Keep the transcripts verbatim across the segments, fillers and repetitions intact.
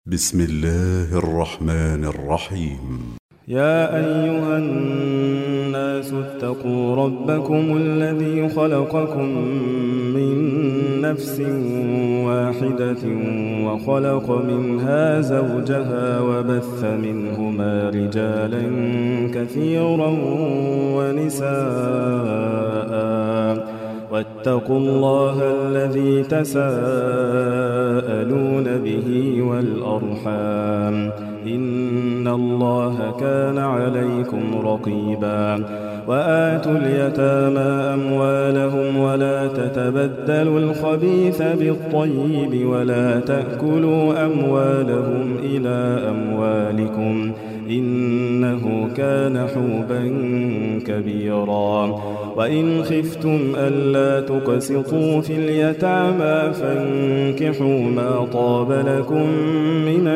بسم الله الرحمن الرحيم. يا أيها الناس اتقوا ربكم الذي خلقكم من نفس واحدة وخلق منها زوجها وبث منهما رجالا كثيرا ونساء واتقوا الله الذي تساءلون به والأرحام إن الله كان عليكم رقيبا. وآتوا اليتامى أموالهم ولا تتبدلوا الخبيث بالطيب ولا تأكلوا أموالهم إلى أموالكم إنه كان حوبا كبيرا. وإن خفتم ألا تقسطوا في اليتامى فانكحوا ما طاب لكم من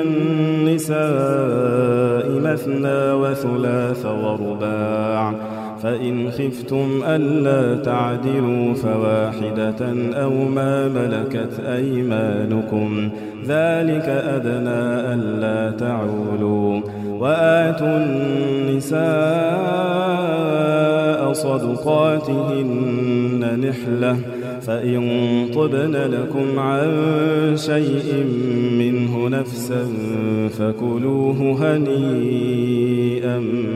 النساء مثنى وثلاث ورباع، فإن خفتم ألا تعدلوا فواحدة أو ما ملكت أيمانكم ذلك أدنى ألا تعولوا. وآتوا النساء صدقاتهن نحلة فإن طبن لكم عن شيء منه نفسا فكلوه هنيئا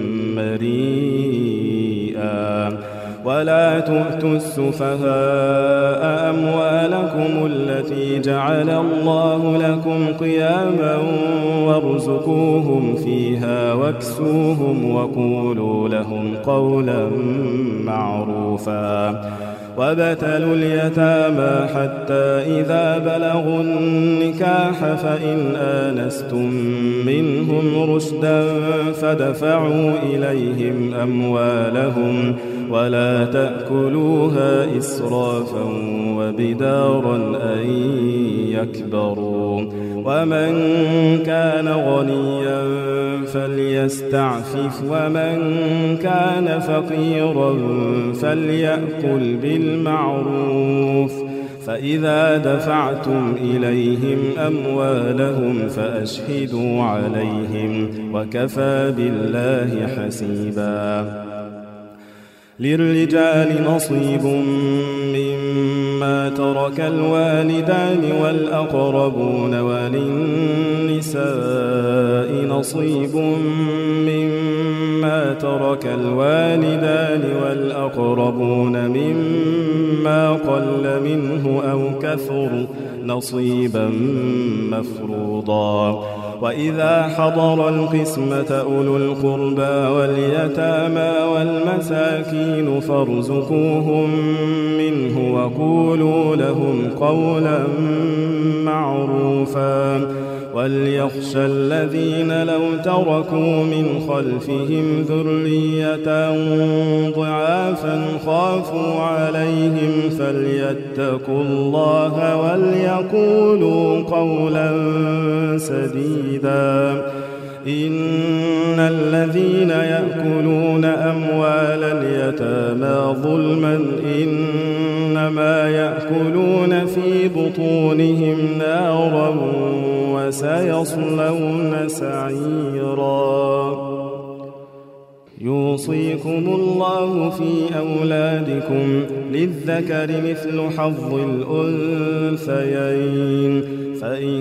مريئا. ولا تؤتوا السفهاء أموالكم التي جعل الله لكم قياما وارزقوهم فيها واكسوهم وقولوا لهم قولا معروفا. وابتلوا اليتامى حتى إذا بلغوا النكاح فإن آنستم منهم رشدا فدفعوا إليهم أموالهم ولا تأكلوها إسرافا وبدارا أن يكبروا. ومن كان غنيا فليستعفف ومن كان فقيرا فليأكل بالمعروف. فإذا دفعتم إليهم أموالهم فأشهدوا عليهم وكفى بالله حسيبا. للرجال نصيب مما ترك الوالدان والأقربون وللنساء نصيب مما ترك الوالدان والأقربون مما قل منه أو كثر نصيبا مفروضا. وإذا حضر القسمة أولو القربى واليتامى والمساكين فارزقوهم منه وقولوا لهم قولا معروفا. وليخشى الذين لو تركوا من خلفهم ذرية ضعافا خافوا عليهم فليتقوا الله وليقولوا قولا سديدا. إن الذين يأكلون أموال اليتامى ظلما إنما يأكلون في بطونهم نارا وسيصلون سعيرا. يوصيكم الله في أولادكم للذكر مثل حظ الأنثيين فإن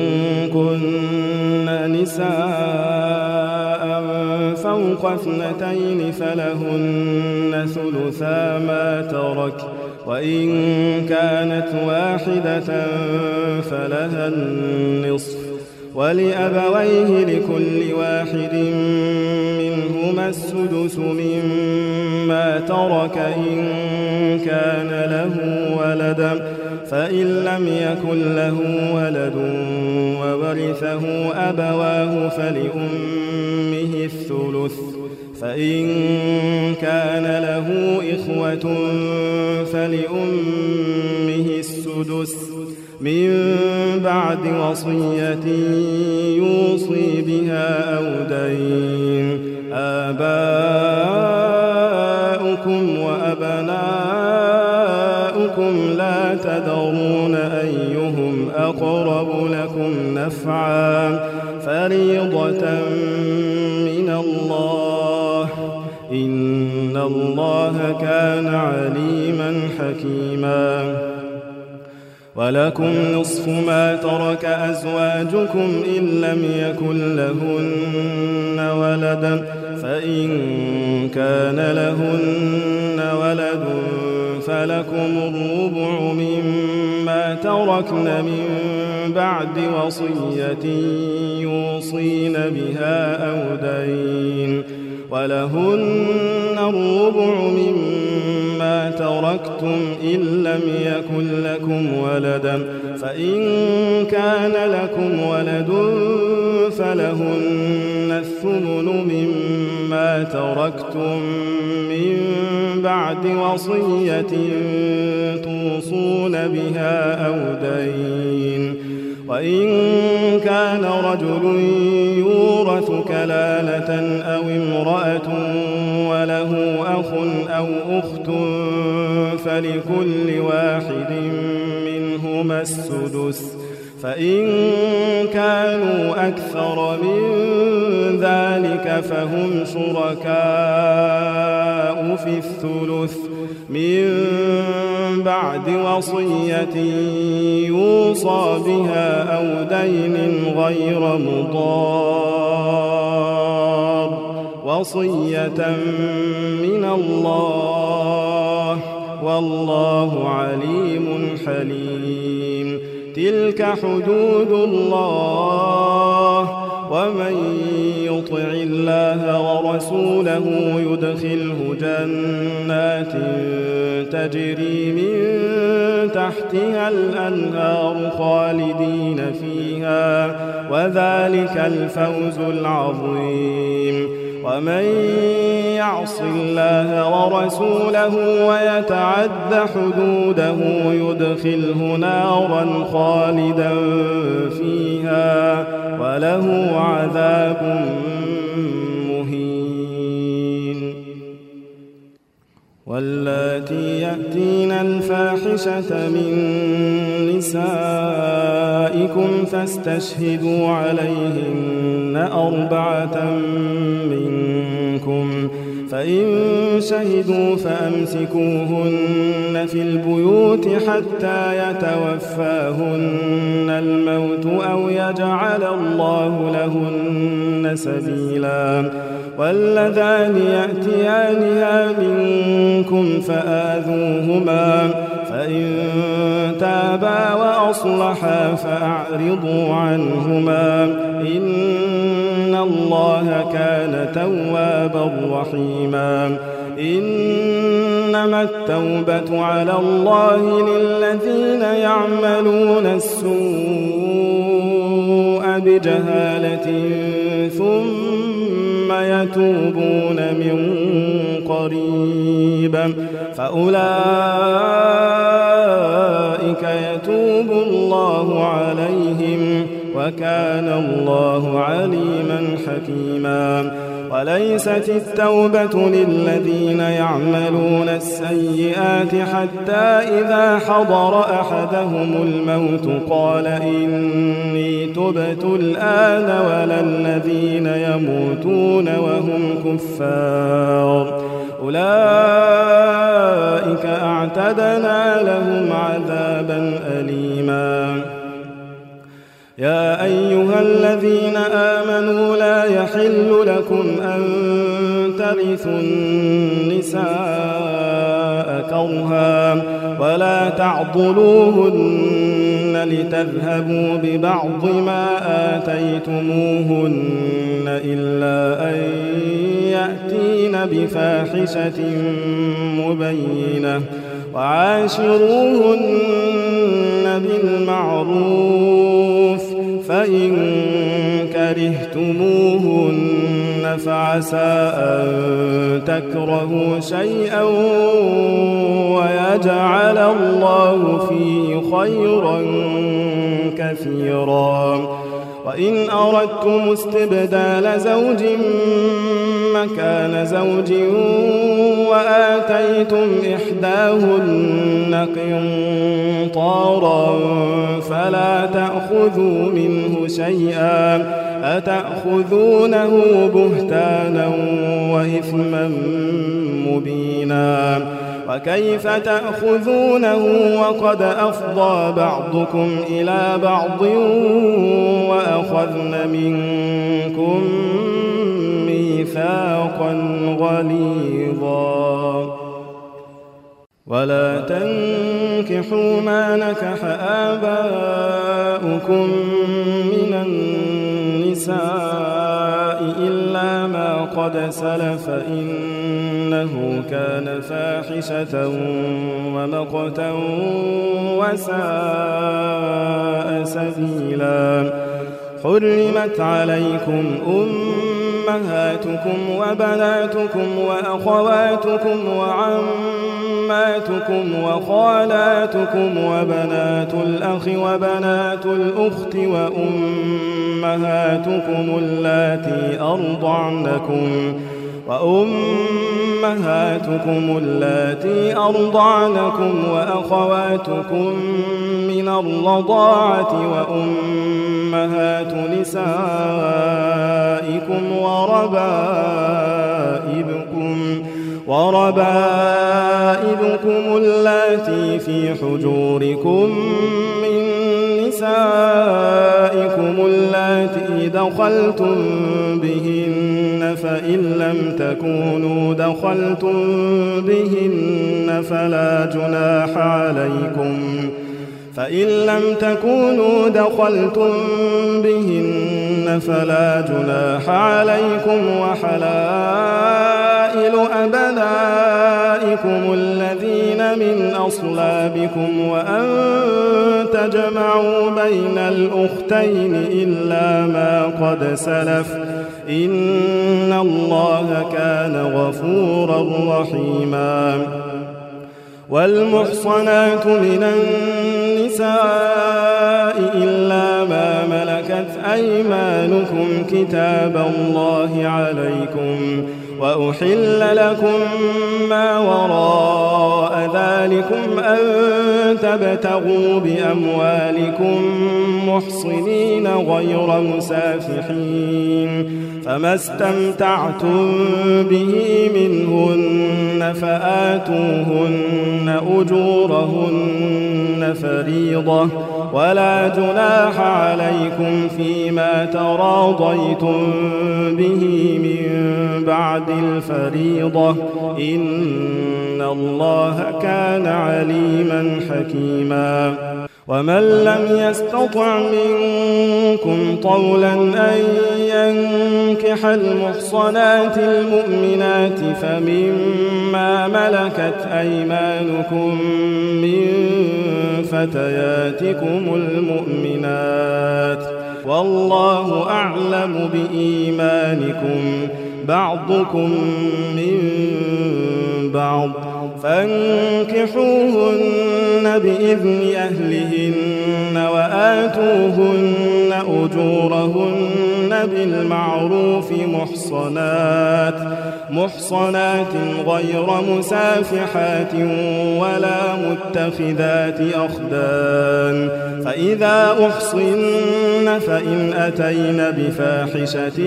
كن نساء فوق اثنتين فلهن ثلثا ما ترك وإن كانت واحدة فلها النصف ولأبويه لكل واحد منهما السدس مما ترك إن كان له ولد فإن لم يكن له ولد وورثه أبواه فلأمه الثلث فإن كان له إخوة فلأمه السدس من بعد وصية يوصي بها أو دين. آباؤكم وأبناؤكم لا تدرون أيهم أقرب لكم لكم نفعا فريضة من الله إن الله كان عليما حكيما. ولكم نصف ما ترك أزواجكم إن لم يكن لهن ولد فإن كان لهن ولد فلكم الربع مما تركن من بعد وصية يوصين بها أو دين ولهن الربع مما تركتم إن لم يكن لكم ولدا فإن كان لكم ولد فلهن الثمن مما تركتم من بعد وصية توصون بها أو دين وإن كان رجل يورث كلالة أو امرأة وله أخ أو أخت فلكل واحد منهما السدس فإن كانوا أكثر من ذلك فهم شركاء في الثلث من بعد وصية يوصى بها أو دين غير مضار وصية من الله والله عليم حليم. تلك حدود الله ومن يطع الله ورسوله يدخله جنات تجري من تحتها الأنهار خالدين فيها وذلك الفوز العظيم. ومن يعص الله ورسوله ويتعد حدوده يدخله نارا خالدا فيها وله عذاب مهين. واللاتي يأتين الفاحشة من نسائكم فاستشهدوا عليهن أربعة منكم فإن شهدوا فأمسكوهن في البيوت حتى يتوفاهن الموت أو يجعل الله لهن سبيلا. واللذان يأتيانها منكم فآذوهما فإن تابا وأصلحا فأعرضوا عنهما إن الله كان توابا رحيما. إنما التوبة على الله للذين يعملون السوء بجهالة ثم يتوبون من قريب فأولئك يتوب الله عليهم وكان الله عليما حكيما. وليست التوبة للذين يعملون السيئات حتى إذا حضر أحدهم الموت قال إني تبت الآن ولا الذين يموتون وهم كفار أولئك أعتدنا لهم عذابا أليما. يا أيها الذين آمنوا لا يحل لكم أن ترثوا النساء كرها ولا تعضلوهن لتذهبوا ببعض ما آتيتموهن إلا أن يأتين بفاحشة مبينة وعاشروهن بالمعروف فإن كرهتموهن فعسى أن تكرهوا شيئا ويجعل الله فيه خيرا كثيرا. وإن أردتم استبدال زوج مكان زوج وآتيتم إحداهن قنطارا فلا تأخذوا منه شيئا أتأخذونه بهتانا وإثما مبينا وكيف تأخذونه وقد أفضى بعضكم إلى بعض وأخذن منكم ميثاقا غليظا ولا تنكحوا ما نكح آباؤكم من النساء إلا ما قد سلف إنه كان فاحشة ومقتا وساء سبيلا حرمت عليكم أمهاتكم وبناتكم وأخواتكم وعماتكم وخالاتكم وبنات الأخ وبنات الأخت وأمهاتكم اللاتي أرضعنكم وأمهاتكم اللاتي أرضعنكم وأخواتكم من الرضاعة وأمهات نسائكم وربائبكم وربائبكم اللاتي في حجوركم من نسائكم اللاتي دخلتم بهن فإن لم تكونوا دخلتم بهن فلا جناح عليكم فإن لم تكونوا دخلتم بهن فلا جناح عليكم وحلائل أبنائكم الذين من أصلابكم وأن تجمعوا بين الأختين إلا ما قد سلف إن الله كان غفورا رحيما والمحصنات من النساء إلا ما ملكت أيمانكم كتاب الله عليكم وأحل لكم ما وراء ذلكم أن تبتغوا بأموالكم محصنين غير مسافحين فما استمتعتم به منهن فآتوهن أجورهن فريضة ولا جناح عليكم فيما تراضيتم به من بعد الفريضة إن الله كان عليما حكيما ومن لم يستطع منكم طولا أن ينكح المحصنات المؤمنات فمما ملكت أيمانكم من فتياتكم المؤمنات والله أعلم بإيمانكم بعضكم من بعض فانكحوهن بإذن أهلهن وآتوهن أجورهن بالمعروف محصنات محصنات غير مسافحات ولا متخذات أخدان فإذا أحصن فإن أتين بفاحشة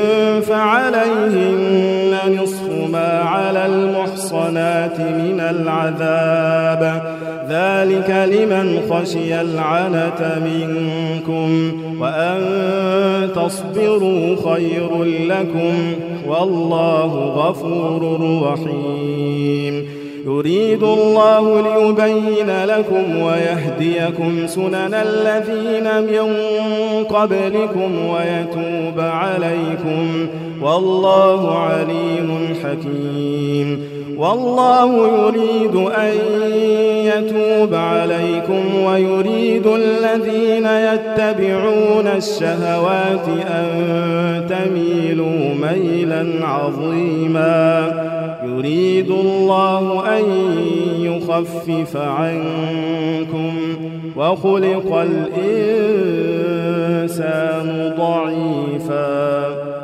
فعليهن نصف ما على المحصنات من العذاب ذلك لمن خشي العنة منكم وأن تصبروا خير لكم والله غفور رحيم يريد الله ليبين لكم ويهديكم سنن الذين من قبلكم ويتوب عليكم والله عليم حكيم والله يريد أن يتوب عليكم ويريد الذين يتبعون الشهوات أن تميلوا ميلا عظيما يريد الله أن يخفف عنكم وخلق الإنسان ضعيفا.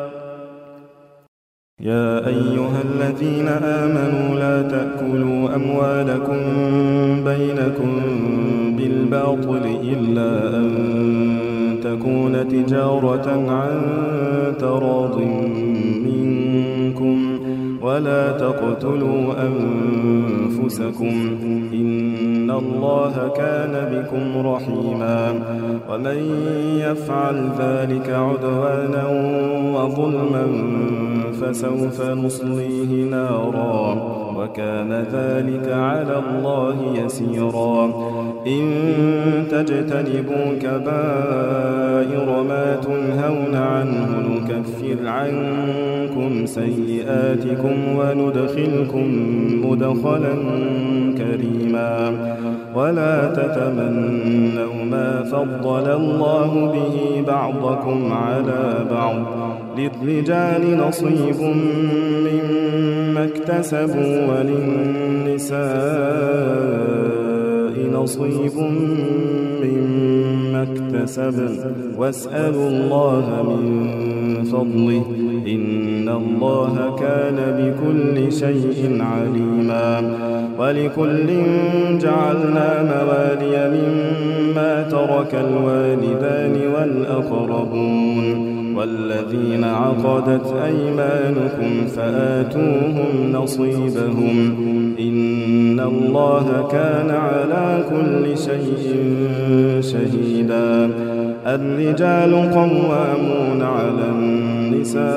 يا أيها الذين آمنوا لا تأكلوا أموالكم بينكم بالباطل إلا أن تكون تجارة عن تراض منكم ولا تقتلوا أنفسكم إن الله كان بكم رحيما. ومن يفعل ذلك عدوانا وظلما فسوف نصليه نارا وكان ذلك على الله يسيرا. إن تجتنبوا كبائر ما تنهون عنه نكفر عنكم سيئاتكم وندخلكم مدخلا كريما. ولا تتمنوا ما فضل الله به بعضكم على بعض للرجال نصيب مما اكتسبوا وللنساء نصيب مما اكتسبن واسألوا الله من فضله إن الله كان بكل شيء عليما. ولكل جعلنا موالي مما ترك الوالدان والأقربون والذين عقدت أيمانكم فآتوهم نصيبهم إن الله كان على كل شيء شهيدا. الرجال قوامون على النساء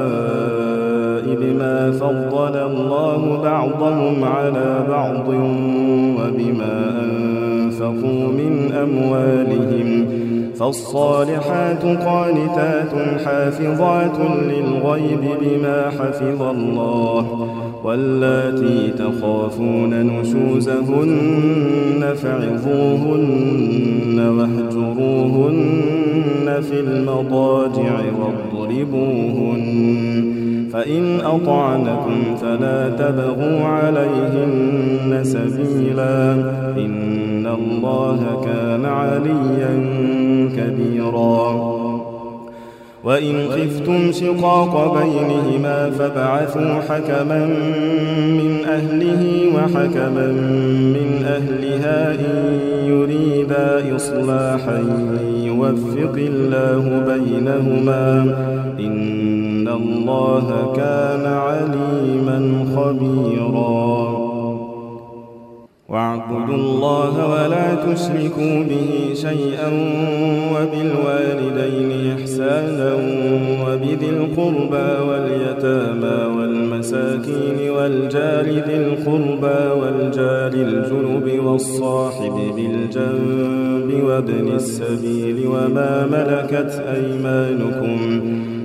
بما فضل الله بعضهم على بعض وبما أنفقوا من أموالهم فالصالحات قانتات حافظات للغيب بما حفظ الله واللاتي تخافون نشوزهن فعظوهن واهجروهن في المضاجع واضربوهن فإن أطعنكم فلا تبغوا عليهن سبيلا إن الله كان عليا كبيرا. وإن خفتم شقاق بينهما فابعثوا حكما من أهله وحكما من أهلها إن يريدا إصلاحا يوفق الله بينهما إن الله كان عليما خبيرا. واعبدوا الله ولا تشركوا به شيئا وبالوالدين إحسانا وبذي القربى واليتامى والمساكين والجار ذي القربى والجار الجنب والصاحب بالجنب وابن السبيل وما ملكت أيمانكم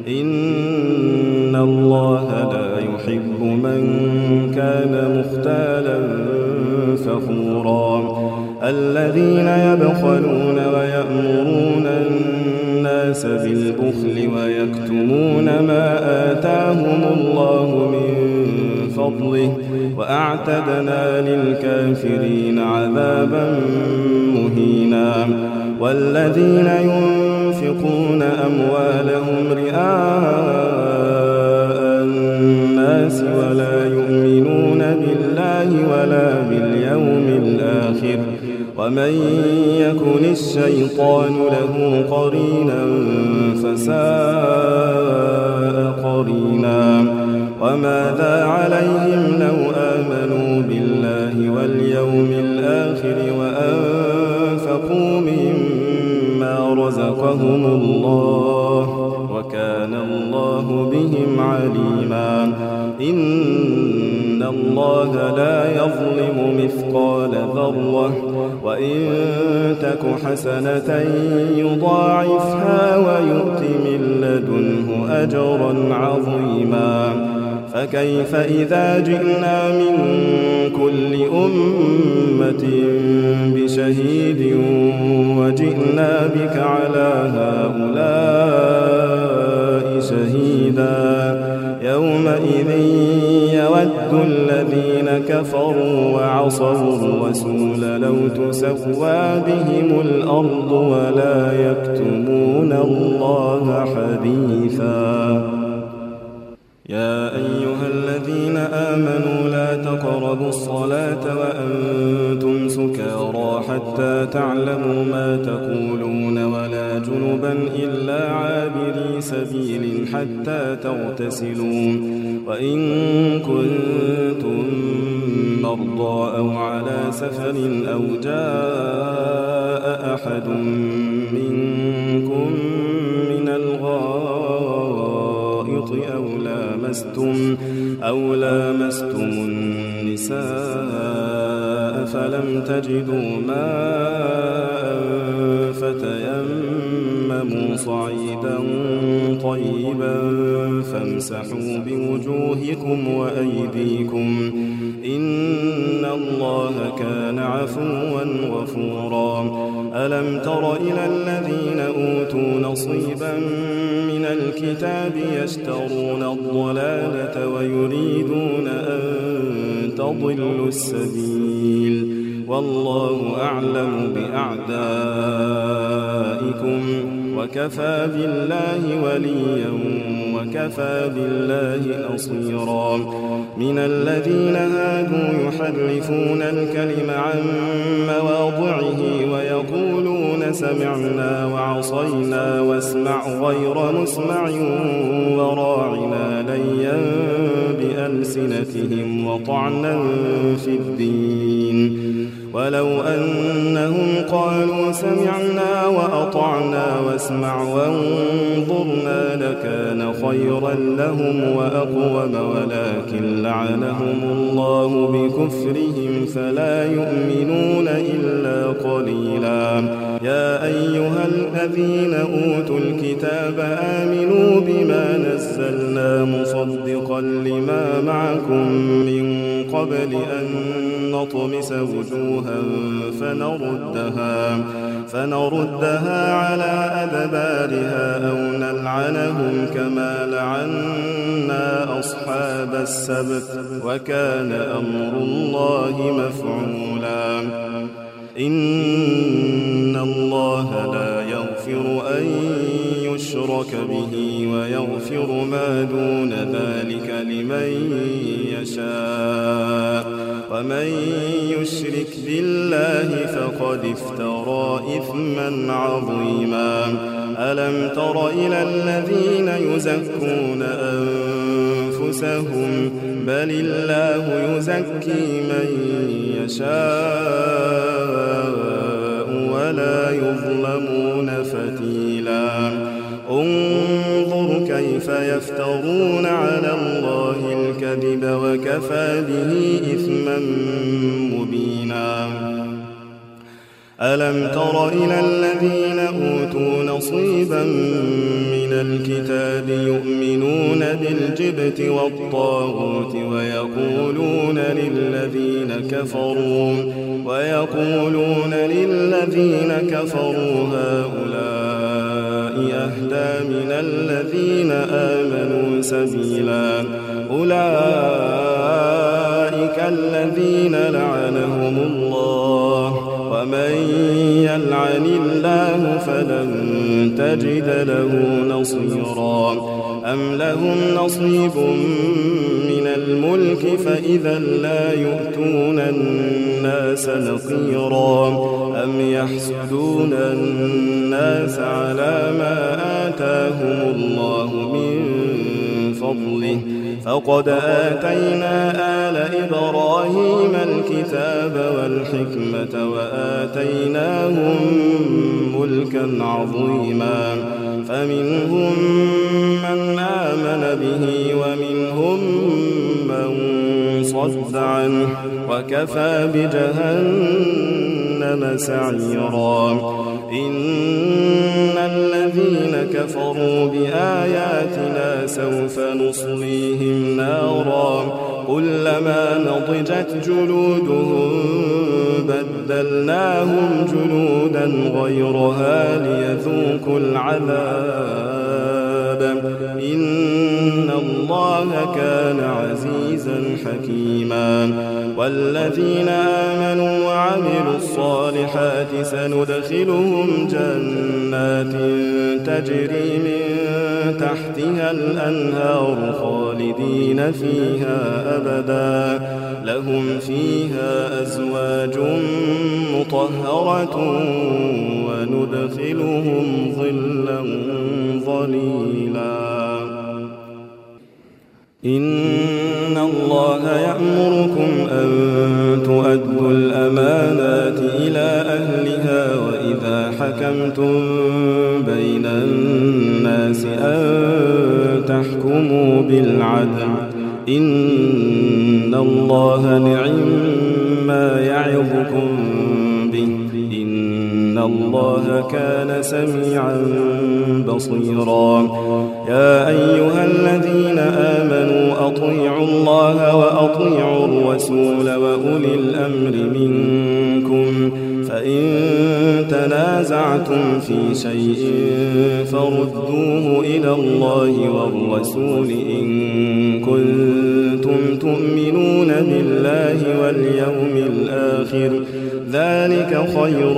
إن الله لا يحب من كان مختالا فخورا. الذين يبخلون ويأمرون الناس بالبخل ويكتمون ما آتاهم الله من فضله وأعتدنا للكافرين عذابا مهينا. والذين ينفقون أموالهم رئاء الناس ولا يؤمنون بالله ولا باليوم الآخر ومن يكن الشيطان له قرينا فساء قرينا. وماذا عليهم لو آمنوا بالله واليوم الآخر وأنفقوا مما رزقهم الله وكان الله بهم عليما. إن الله لا يظلم مثقال ذرة وإن تك حسنة يضاعفها ويؤت من لدنه أجرا عظيما. فكيف إذا جئنا من كل أمة بشهيد وجئنا بك على هؤلاء شهيدا. يومئذ يود الذين كفروا كفروا وعصوا الرسول لو تسوى بهم الأرض ولا يكتمون الله حديثا. يا أيها الذين آمنوا لا تقربوا الصلاة وأنتم سكارى حتى تعلموا ما تقولون ولا جنبا إلا عابري سبيل حتى تغتسلوا وإن كنتم مرضى أو على سفر أو جاء أحد منكم من الغائط أو لامستم أو لامستم النساء فلم تجدوا ماء فتيمموا صعيدا طيبا فامسحوا بوجوهكم وأيديكم إن الله كان عفوا غفورا. ألم تر إلى الذين أوتوا نصيبا من الكتاب يشترون الضلالة ويريدون أن تضلوا السبيل والله أعلم بأعدائكم وكفى بالله وليا وكفى بالله نصيرا. من الذين هادوا يحرفون الكلم عن مواضعه ويقولون سمعنا وعصينا واسمع غير مسمع وراعنا ليا بألسنتهم وطعنا في الدين ولو أنهم قالوا سمعنا وأطعنا واسمع وانظرنا لكان خيرا لهم وأقوم ولكن لعنهم الله بكفرهم فلا يؤمنون إلا قليلا. يا أيها الذين أوتوا الكتاب آمنوا بما نزلنا مصدقا لما معكم من قبل أن نطمس وجوها فنردها, فنردها على أدبارها أو نلعنهم كما لعنا أصحاب السبت وكان أمر الله مفعولا. إن الله لا يغفر أن يشرك به ويغفر ما دون ذلك لمن يشاء ومن يشرك بالله فقد افترى إثما عظيما. ألم تر إلى الذين يزكون أنفسهم بل الله يزكي من يشاء ولا يظلمون فتيلا. انظر كيف يفترون على الله الكذب وكفى به إثما مبينا. ألم تر إلى الذين أوتوا نصيبا من الكتاب يؤمنون بالجبت والطاغوت ويقولون للذين كفروا ويقولون للذين كفروا هؤلاء أهدى من الذين آمنوا سبيلا. أولئك الذين لعنهم الله ومن يلعن الله فلن تجد له نصيرا. أم لهم نصيب من الملك فإذا لا يؤتون الناس نقيرا. أم يحسدون الناس على ما آتاهم الله من فضله فقد آتينا آل إبراهيم الكتاب والحكمة وآتيناهم ملكا عظيما. فمنهم من آمن به ومنهم من صد عنه وكفى بجهنم سعيرا. إن الذين كفروا بآياتنا سوف نصليهم نارا كلما نضجت جلودهم بدلناهم جلودا غيرها ليذوقوا العذاب إن الله الله كان عزيزا حكيما. والذين آمنوا وعملوا الصالحات سندخلهم جنات تجري من تحتها الأنهار خالدين فيها أبدا لهم فيها أزواج مطهرة وندخلهم ظلا ظليلا. إن الله يأمركم أن تؤدوا الأمانات إلى أهلها وإذا حكمتم بين الناس أن تحكموا بالعدل إن الله نعم يعظكم به إن الله كان سميعا بصيرا. يا أيها الذين آمنوا أطيعوا الله وأطيعوا الرسول وأولي الأمر منكم فإن تنازعتم في شيء فردوه إلى الله والرسول إن كنتم تؤمنون بالله واليوم الآخر ذلك خير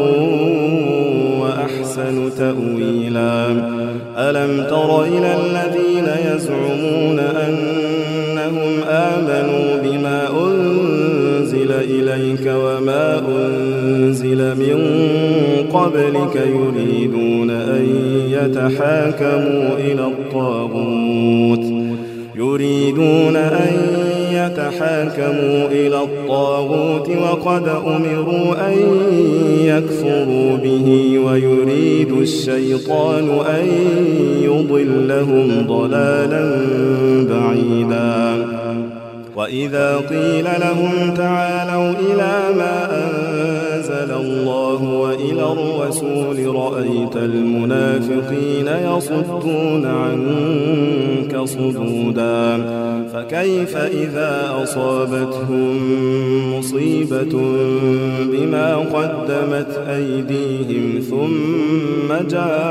وأحسن تأويلا. ألم تر إلى الذين يزعمون أنهم آمنوا بما أنزل إليك وما أنزل من قبلك يريدون أن يتحاكموا إلى الطاغوت يريدون أن يتحاكموا إلى الطاغوت وقد أمروا أن يكفروا به ويريد الشيطان أن يضلهم ضلالا بعيدا. وإذا قيل لهم تعالوا إلى ما أنزل الله وإلى الرسول رأيت المنافقين يصدون عنك صدودا. فكيف إذا أصابتهم مصيبة بما قدمت أيديهم ثم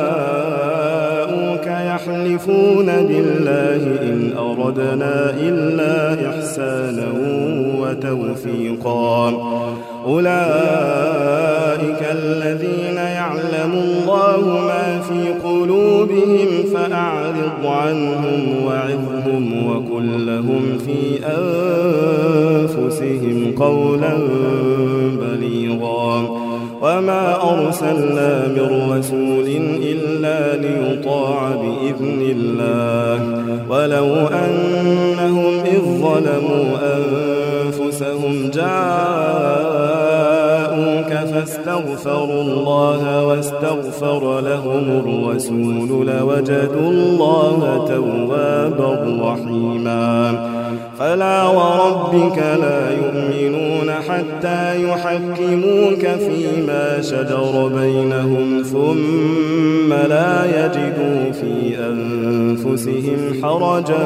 جاءوك يحلفون بالله إن أردنا إلا إحسانا وتوفيقا. أولئك الذين يعلم الله ما في قلوبهم فأعرض عنهم وعظهم وقل لهم في أنفسهم قولا بليغا. وما أرسلنا من رسول إلا ليطاع بإذن الله ولو أنهم إذ ظلموا أنفسهم جاءوك فاستغفروا الله واستغفر لهم الرسول لوجدوا الله توابا رحيما. فلا وربك لا يؤمنون حتى يحكموك فيما شجر بينهم ثم لا يجدوا في أنفسهم حرجا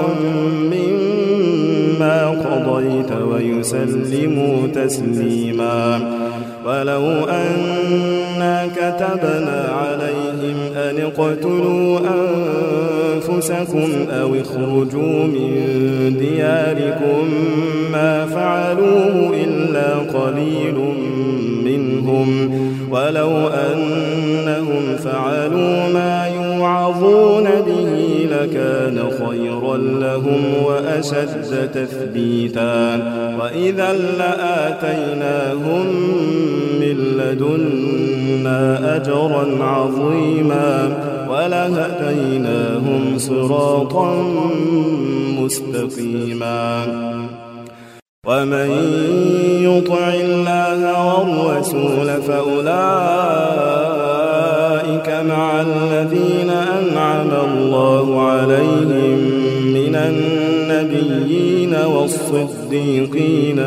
مما قضيت ويسلموا تسليما. ولو أنا كتبنا عليهم أن اقتلوا أنفسكم أو اخرجوا من دياركم ما فعلوه إلا قليل منهم ولو أنهم فعلوا ما يوعظون به لكان خيرا لهم وأشد تثبيتا. وإذا لآتيناهم من لدنا أجرا عظيما ولهديناهم صراطا مستقيما. ومن يطع الله والرسول فأولئك مع الذين أنعم الله عليهم من النبيين والصديقين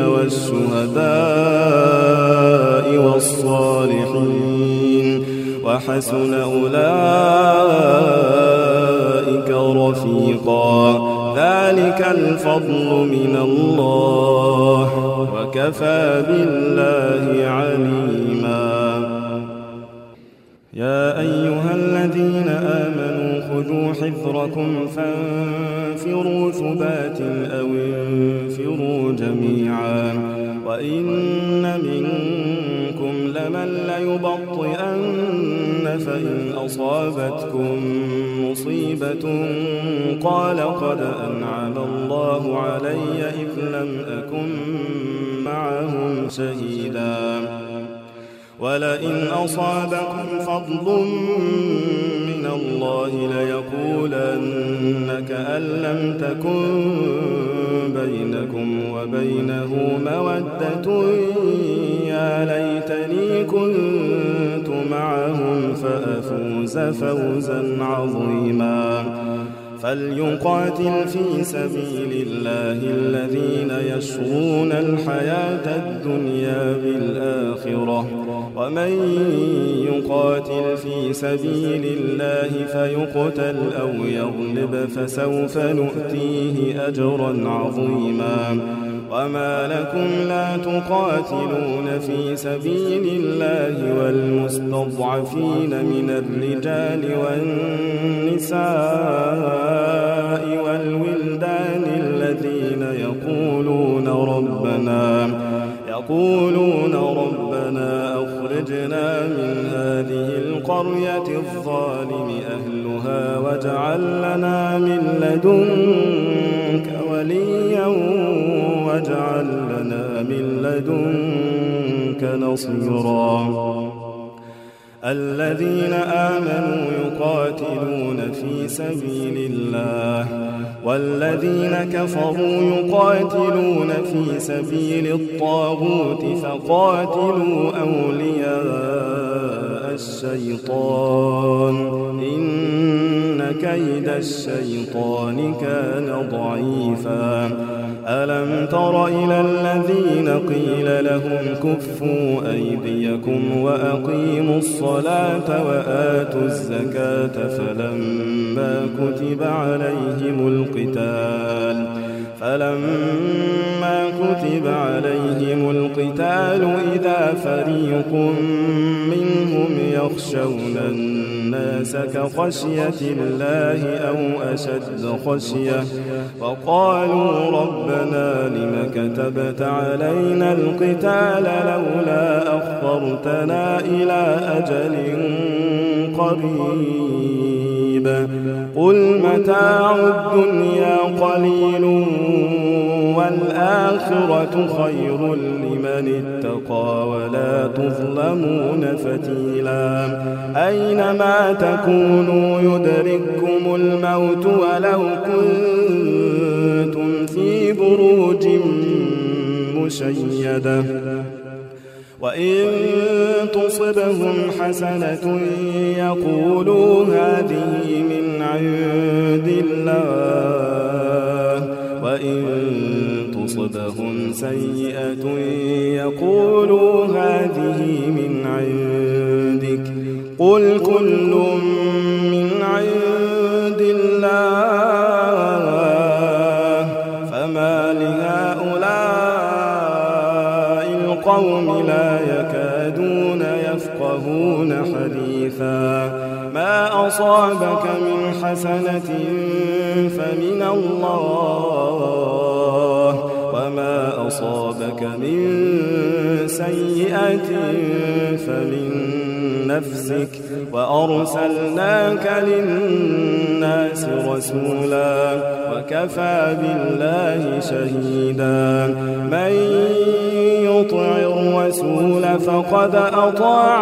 والشهداء والصالحين وحسن أولئك رفيقا. ذلك الفضل من الله وكفى بالله عليما. يا أيها الذين آمنوا خذوا حذركم فانفروا ثبات أو انفروا جميعا وإن منكم لمن ليبطئن فإن أصابتكم مصيبة قال قد أنعم الله علي إذ لم أكن معهم شهيدا ولئن أصابكم فضل من الله ليقولن كأن لم تكن بينكم وبينه مودة يا ليتني كنت معهم فأفوز فوزا عظيما فليقاتل في سبيل الله الذين يشرون الحياة الدنيا بالآخرة ومن يقاتل في سبيل الله فيقتل أو يغلب فسوف نؤتيه أجرا عظيما وما لكم لا تقاتلون في سبيل الله والمستضعفين من الرجال والنساء والولدان الذين يقولون ربنا يقولون ربنا أخرجنا من هذه القرية الظالم أهلها واجعل لنا من لدنك وليا واجعل لنا من لدنك نصيرا الذين آمنوا يقاتلون في سبيل الله والذين كفروا يقاتلون في سبيل الطاغوت فقاتلوا أولياء الشيطان إن كيد الشيطان كان ضعيفا ألم تر إلى الذين قيل لهم كفوا أيديكم وأقيموا الصلاة وآتوا الزكاة فلما كتب عليهم القتال فلما كتب عليهم القتال إذا فريق منهم يخشون الناس كخشية الله أو أشد خشية وقالوا ربنا لم كتبت علينا القتال لولا أخرتنا إلى أجل قريب قل متاع الدنيا قليل والآخرة خير لمن اتقى ولا تظلمون فتيلا أينما تكونوا يدرككم الموت ولو كنتم في بروج مشيدة وإن تصبهم حسنة يقولوا هذه من عند الله وإن تصبهم سيئة يقولوا هذه من عندك قل كل من عند الله فما لهؤلاء القوم لا يكادون يفقهون حديثا ما أصابك من حسنة فمن الله وما أصابك من سيئة فمن نفسك وأرسلناك للناس رسولا وكفى بالله شهيدا من يطع الرسول فقد أطاع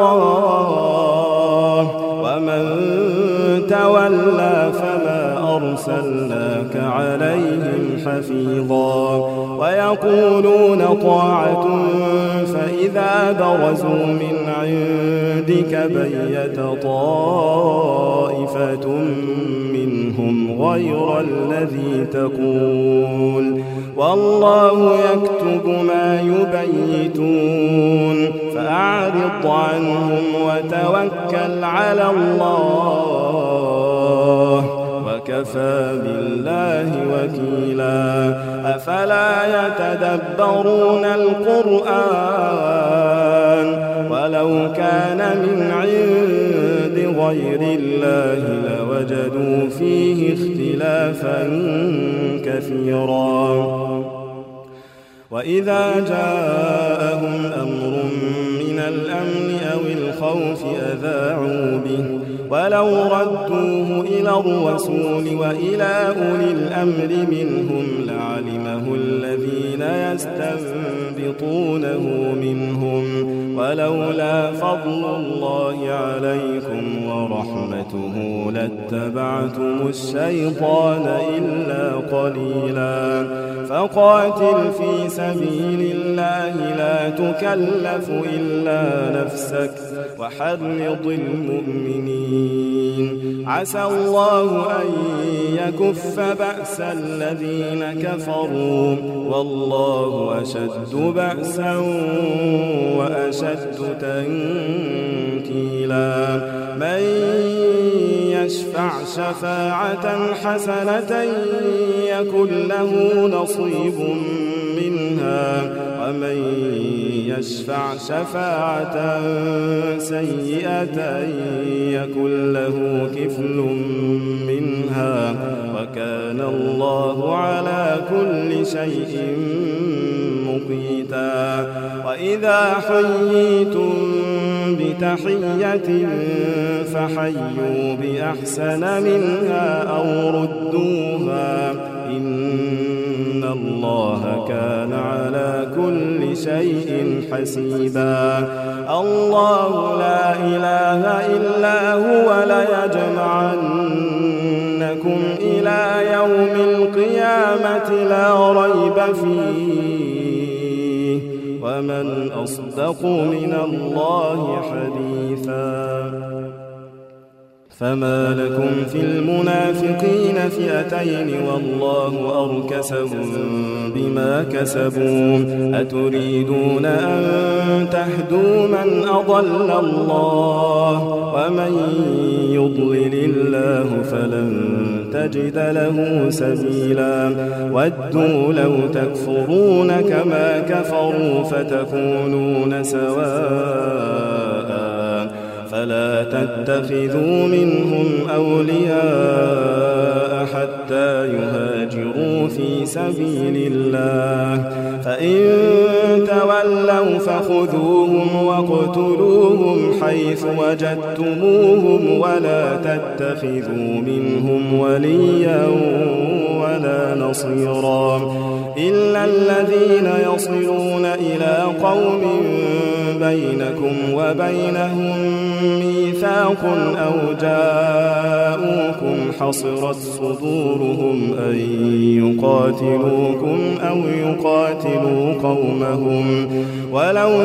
الله ومن تولى فما أرسلناك عليهم حفيظا ويقولون طاعة فإذا برزوا من عندك بيت طائفة منهم غير الذي تقول والله يكتب ما يبيتون فأعرض عنهم وتوكل على الله وكفى بالله وكيلا أفلا يتدبرون القرآن ولو كان من عند غير الله لوجدوا فيه اختلافا كثيرا وإذا جاءهم أمر من الأمن أو الخوف أذاعوا به ولو ردوه إلى الرسول وإلى أولي الأمر منهم لعلمه الذين يستنبطونه منهم ولولا فضل الله عليكم ورحمته لاتبعتم الشيطان إلا قليلا فقاتل في سبيل الله لا تكلف إلا نفسك وحرض المؤمنين عسى الله أن يكف بأس الذين كفروا والله أشد بأسا وأشد تنكيلا من يشفع شفاعة حسنة يكن له نصيب منها ومن يشفع شفاعة سيئة يكن له كفل منها وكان الله على كل شيء مقيتا وإذا حييتم بتحية فحيوا بأحسن منها أو ردوها إن الله كان على كل شيء حسيبا الله لا إله إلا هو ليجمعنكم إلى يوم القيامة لا ريب فيه ومن أصدق من الله حديثا فما لكم في المنافقين فئتين والله أركسهم بما كسبوا أتريدون أن تهدوا من أضل الله ومن يضلل الله فلن تجد له سبيلا ودوا لو تكفرون كما كفروا فتكونون سواء فلا تتخذوا منهم أولياء حتى يهاجروا في سبيل الله فإن تولوا فخذوهم واقتلوهم حيث وجدتموهم ولا تتخذوا منهم وليا ولا نصيرا إلا الذين يصلون إلى قوم بينكم وبينهم ميثاق أو جاءوكم حصرت صدورهم أن يقاتلوكم أو يقاتلوا قومهم ولو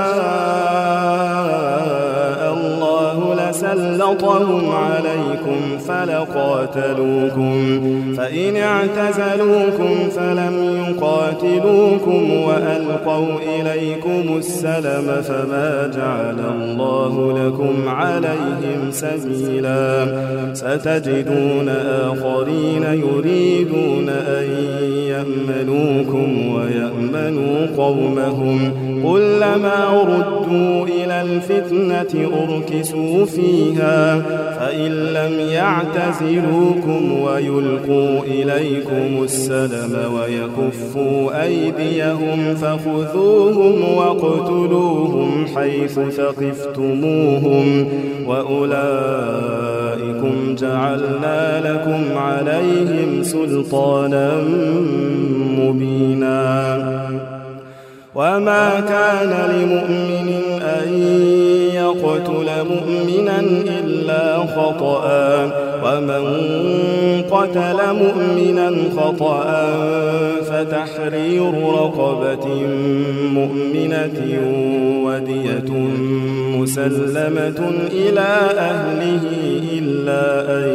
شاء الله لسلطهم عليكم فلقاتلوكم فإن اعتزلوكم فلم يقاتلوكم وألقوا إليكم السلم فما جعل الله لكم عليهم سبيلا ستجدون آخرين يريدون أن يأمنوكم ويأمنوا قومهم كلما ردوا إلى الفتنة أركسوا فيها فإن لم يعتزلوكم ويلقوا إليكم السلم ويكفوا أيديهم فخذوهم واقتلوهم حيث ثقفتموهم وأولئكم جعلنا لكم عليهم سلطانا مبينا وما كان لمؤمن أن يقتل مؤمنا إلا خطأ ومن قتل مؤمنا خطأ فتحرير رقبة مؤمنة ودية مسلمة إلى أهله إلا أن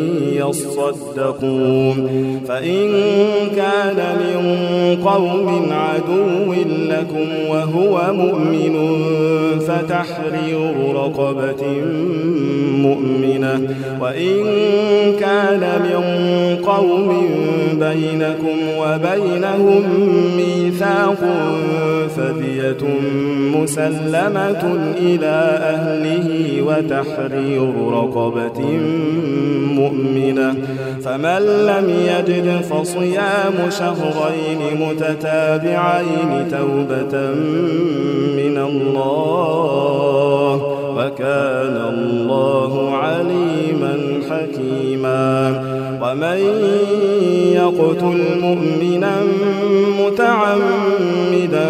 يصدقوا فإن كان من قوم عدو لكم وهو مؤمن فتحرير رقبة مؤمنة وإن كان من قوم بينكم وبينهم ميثاق فدية مسلمة إلى أهله وتحرير رقبة مؤمنة فمن لم يجد فصيام شهرين متتابعين توبة من الله وكان الله عليما حكيما ومن يقتل مؤمنا متعمدا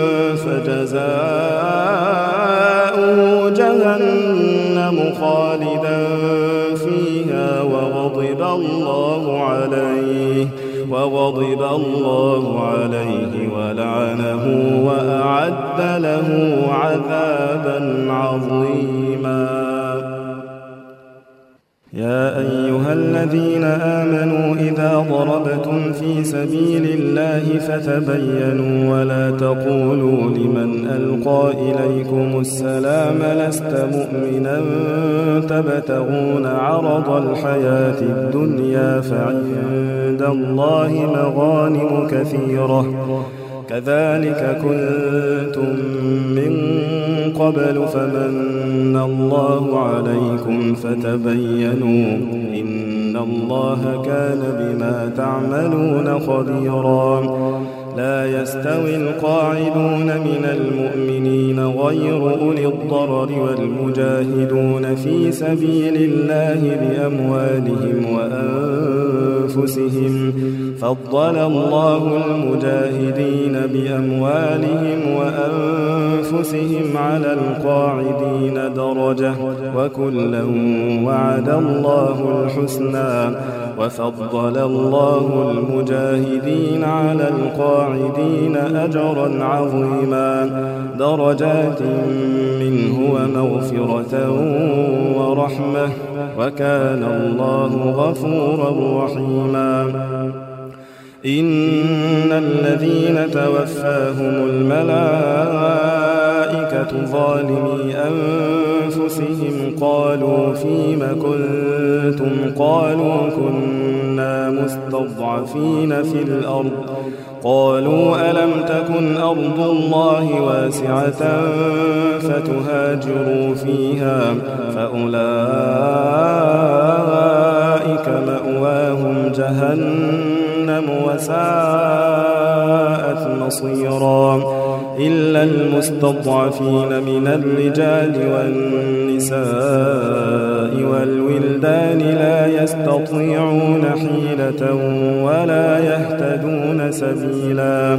فجزاؤه جهنم خالدا فيها وغضب الله عليه وغضب الله عليه ولعنه وأعد له عذابا عظيما. يا أيها الذين آمنوا إذا ضربتم في سبيل الله فتبينوا ولا تقولوا لمن ألقى إليكم السلام لست مؤمنا تبتغون عرض الحياة الدنيا فعند الله مغانم كثيرة كذلك كنتم من قبل فمن الله عليكم فتبينوا إن الله كان بما تعملون خبيرا. لا يستوي القاعدون من المؤمنين غير أولي الضرر والمجاهدون في سبيل الله بأموالهم وأنفسهم فضل الله المجاهدين بأموالهم وأنفسهم على القاعدين درجة وكلا وعد الله الحسنى وفضل الله المجاهدين على القاعدين أجرا عظيما درجات منه ومغفرة ورحمة وكان الله غفورا رحيما. إن الذين توفاهم الملائكة ظالمي أنفسهم قالوا فيم كنتم قالوا كنا مستضعفين في الأرض قالوا ألم تكن أرض الله واسعة فتهاجروا فيها فأولئك مأواهم جهنم وساءت مصيرا إلا المستضعفين من الرجال والنساء والولدان لا يستطيعون حيلة ولا يهتدون سبيلا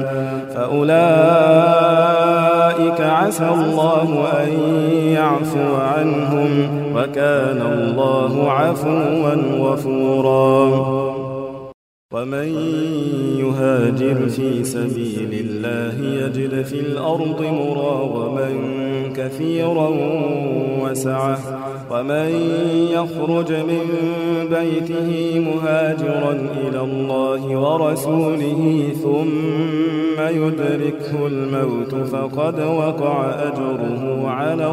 فأولئك عسى الله أن يعفو عنهم وكان الله عفوا غفورا. ومن يهاجر في سبيل الله يجد في الأرض مراغما كثيرا وسعة ومن يخرج من بيته مهاجرا إلى الله ورسوله ثم يدركه الموت فقد وقع أجره على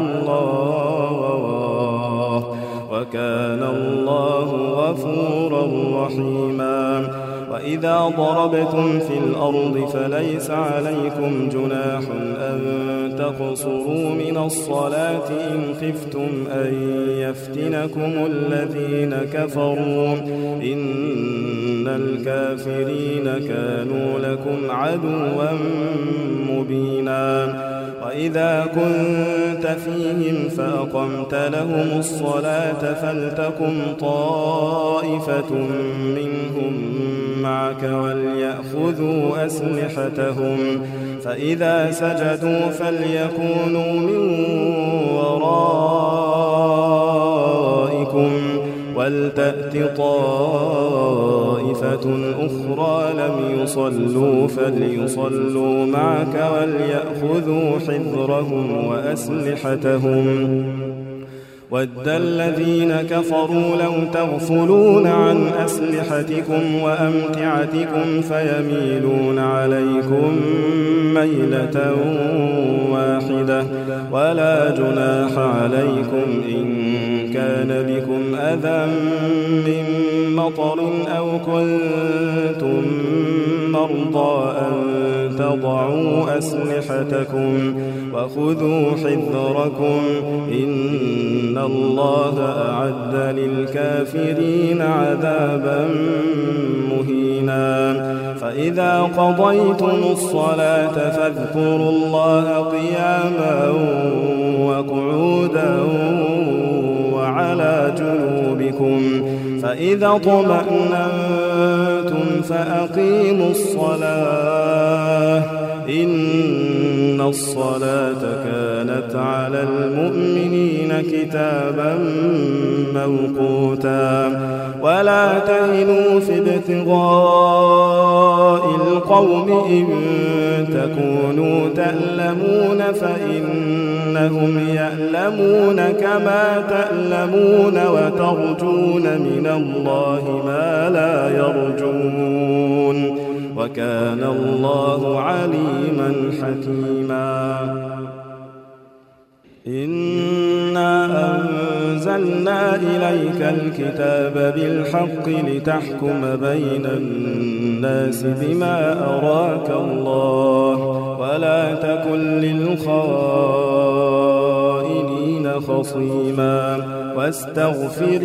الله وكان الله غفورا رحيما. وإذا ضربتم في الأرض فليس عليكم جناح أن تقصروا من الصلاة إن خفتم أن يفتنكم الذين كفروا إن الكافرين كانوا لكم عدوا مبينا. وإذا كنت فيهم فأقمت لهم الصلاة فلتقم طائفة منهم معك وليأخذوا أسلحتهم فإذا سجدوا فليكونوا من ورائكم ولتأت طائفة أخرى لم يصلوا فليصلوا معك وليأخذوا حذرهم وأسلحتهم ود الذين كفروا لو تغفلون عن أسلحتكم وأمتعتكم فيميلون عليكم ميلة واحدة ولا جناح عليكم إن كان بكم أذى من مطر أو كنتم مرضى أن تضعوا أسلحتكم وخذوا حذركم إن الله أعد للكافرين عذابا مهينا فإذا قضيتم الصلاة فاذكروا الله قياما وقعودا وعلى جنوبكم فإذا اطمأننتم فأقيموا الصلاة إن الصلاة كانت على المؤمنين كتابا موقوتا ولا تهنوا في ابتغاء القوم إن تكونوا تألمون فإنهم يألمون كما تألمون وترجون من الله ما لا يرجون وكان الله عليما حكيما إنا أنزلنا إليك الكتاب بالحق لتحكم بين الناس بما أراك الله ولا تكن للخائنين خصيما واستغفر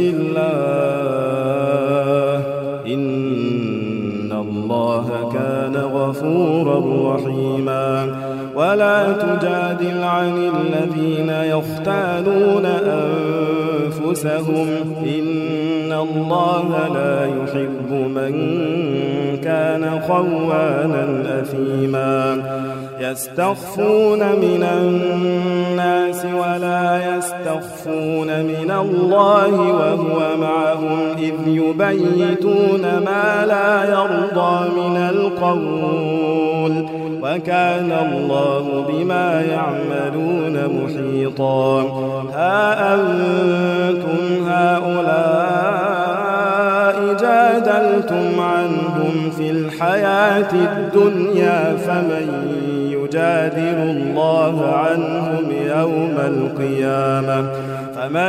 الله إن الله كان غفورا رحيما ولا تجادل عن الذين يختانون أنفسهم إن الله لا يحب من كان خوانا أثيما يستخفون من الناس ولا يستخفون من الله وهو معهم إذ يبيتون ما لا يرضى من القول وكان الله بما يعملون محيطا ها أنتم هؤلاء جادلتم عنهم في الحياة الدنيا فمن يجادل الله عنهم يوم القيامة فمن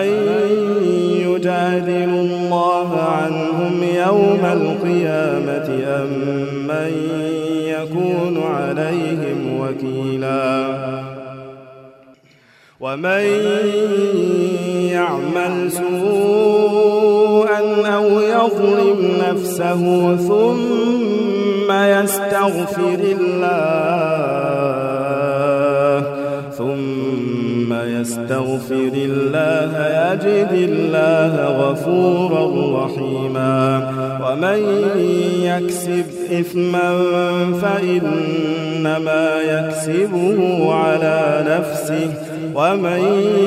يجادل الله عنهم يوم القيامة أم من يكون عليهم وكيلا ومن يعمل سوءا أو يظلم نفسه ثم يستغفر الله ثم يستغفر الله يجد الله غفورا رحيما ومن يكسب إثما فإنما يكسبه على نفسه ومن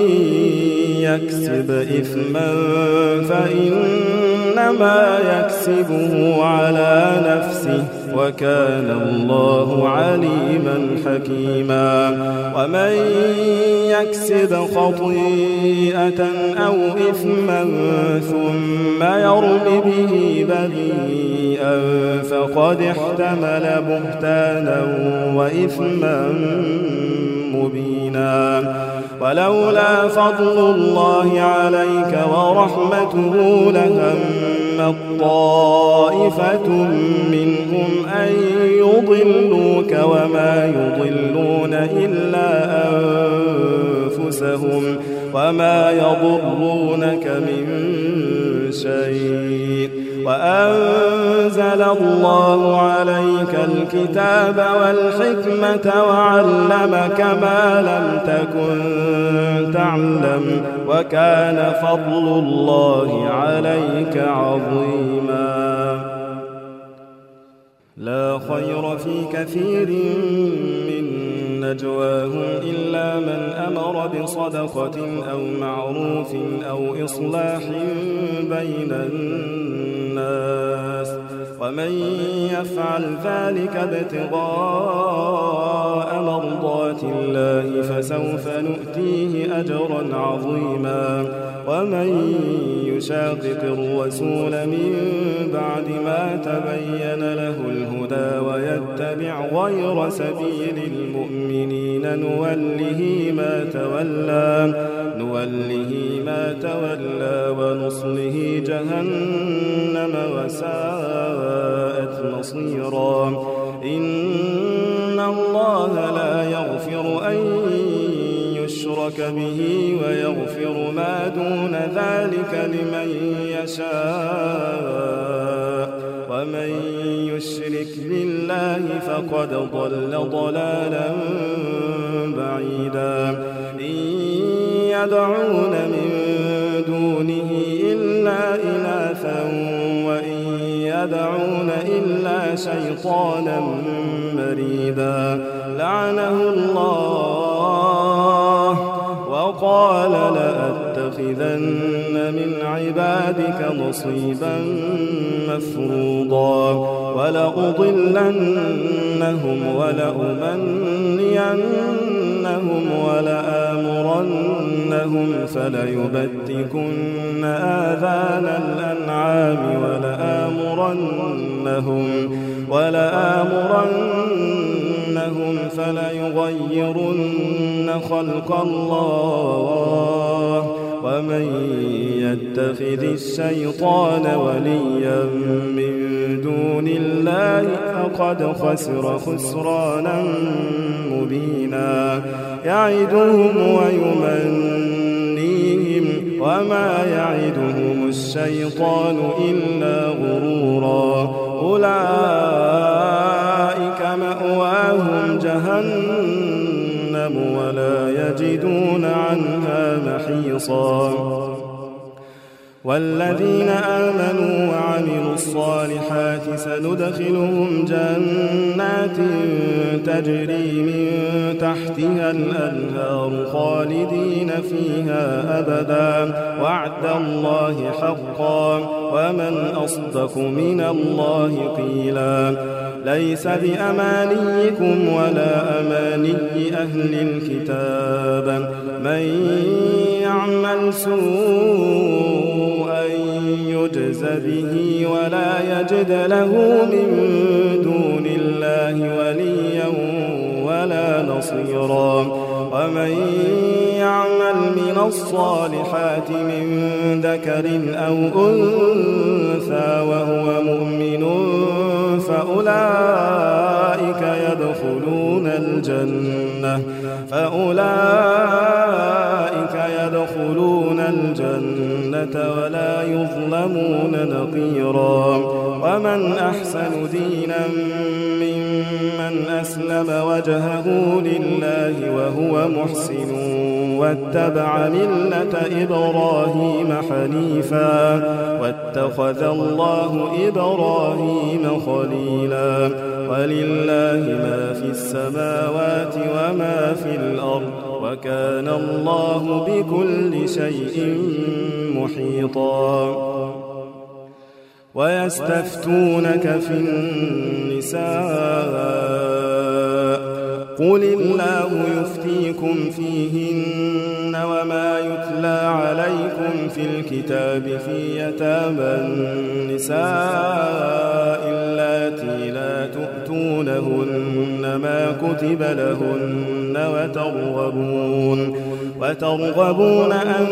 يكسب إثما فإنما يكسبه على نفسه وكان الله عليما حكيما ومن يكسب خطيئة أو إثما ثم يرم به بريئا فقد احتمل بهتانا وإثما مبينا ولولا فضل الله عليك ورحمته لهم طائفة منهم أن يضلوك وما يضلون إلا أنفسهم وما يضرونك من شيء وأنزل الله عليك الكتاب والحكمة وعلمك ما لم تكن تعلم وكان فضل الله عليك عظيما لا خير في كثير من نجواهم إلا من أمر بصدقة أو معروف أو إصلاح بين الناس ومن يفعل ذلك ابتغاء مرضات الله فسوف نؤتيه أجرا عظيما ومن يشاقق الرسول من بعد ما تبين له الهدى ويتبع غير سبيل المؤمنين نوله ما تولى نوله ما تولى ونصله جهنم وساءت مصيرا إن الله لا يغفر أن يشرك به ويغفر ما دون ذلك لمن يشاء ومن يشرك بالله فقد ضل ضلالا بعيدا إن يدعون من دونه إلا إناثا وإن يدعون إلا شيطانا مريدا لعنه الله وقال لأتخذن من عبادك نصيبا مفروضا ولأضلنهم ولأمنينهم ولآمرنهم فليبتكن آذان الأنعام ولآمرنهم ولآمرنهم فليغيرن خلق الله ومن يتخذ الشيطان وليا من دون الله فقد خسر خسرانا مبينا يعدهم ويمنيهم وما يعدهم الشيطان إلا غرورا أولئك مأواهم جهنم ولا يجدون عنها محيصا والذين آمنوا وعملوا الصالحات سندخلهم جنات تجري من تحتها الأنهار خالدين فيها أبدا وعد الله حقا ومن أصدق من الله قيلا ليس بأمانيكم ولا أماني أهل الكتاب من يعمل سوءا يجز به ولا يجد له من دون الله وليا ولا نصيرا ومن يعمل من الصالحات من ذكر أو أنثى وهو مؤمن فأولئك يدخلون الجنة فأولئك يدخلون الجنة ولا يظلمون نقيرا ومن أحسن دينا ممن أسلم وجهه لله وهو محسن واتبع ملة إبراهيم حنيفا واتخذ الله إبراهيم خليلا ولله ما في السماوات وما في الأرض وكان الله بكل شيء محيطا ويستفتونك في النساء قل الله يفتيكم فيهن وما يتلى عليكم في الكتاب في يتامى النساء اللاتي لا تؤتونهن ما كتب لهن وترغبون وترغبون أن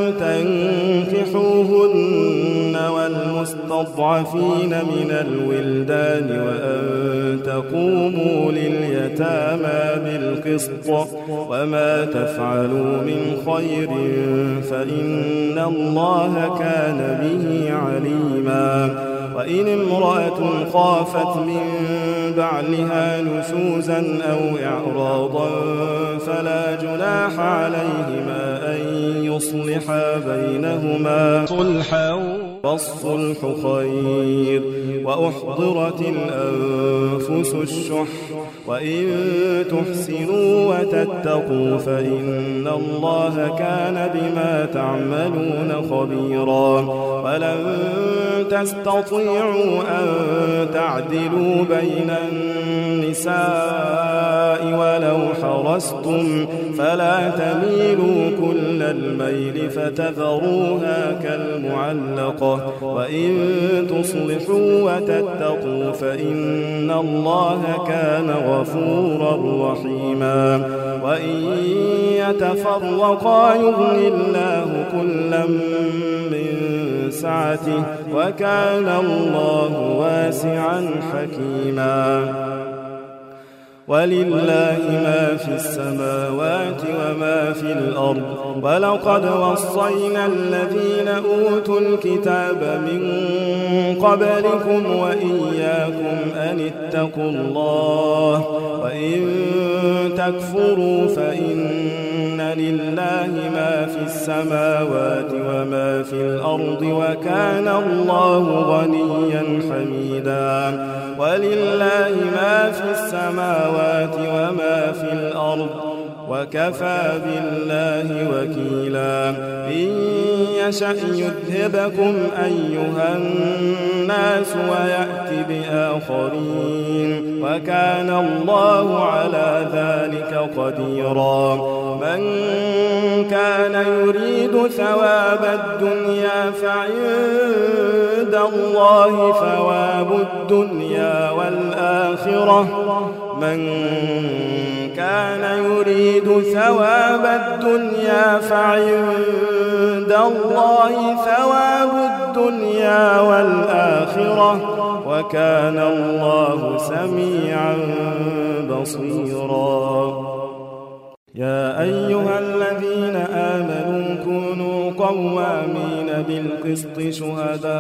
تنكحوهن والمستضعفين من الولدان وأن تقوموا لليتامى بالقسط وما تفعلوا من خير فإن الله كان به عليما وإن امرأة خافت من بعلها نشوزا أو إعراضا فلا جناح عليهما أن يصلحا بينهما صلحا والصلح خير وأحضرت الأنفس الشح وإن تحسنوا وتتقوا فإن الله كان بما تعملون خبيرا ولن تستطيعوا أن تعدلوا بين النساء ولو حرصتم فلا تميلوا كل الميل فتذروها كالمعلقة وإن تصلحوا وتتقوا فإن الله كان غفورا رحيما وإن يتفرقا يغني الله كلا من سعته وكان الله واسعا حكيما ولله ما في السماوات وما في الأرض ولقد وصينا الذين أوتوا الكتاب من قبلكم وإياكم أن اتقوا الله وإن تكفروا فإن لله ما في السماوات وما في الأرض وكان الله غنيا حميدا ولله ما في السماوات وما في الأرض وكفى بالله وكيلا إن يشأ يذهبكم أيها الناس ويأتي بآخرين وكان الله على ذلك قديرا من كان يريد ثواب الدنيا فعند الله ثواب الدنيا والآخرة من كان يريد ثواب الدنيا فعند الله ثواب الدنيا والآخرة وكان الله سميعا بصيرا يا أيها الذين آمنوا كونوا قوامين بالقسط شهداء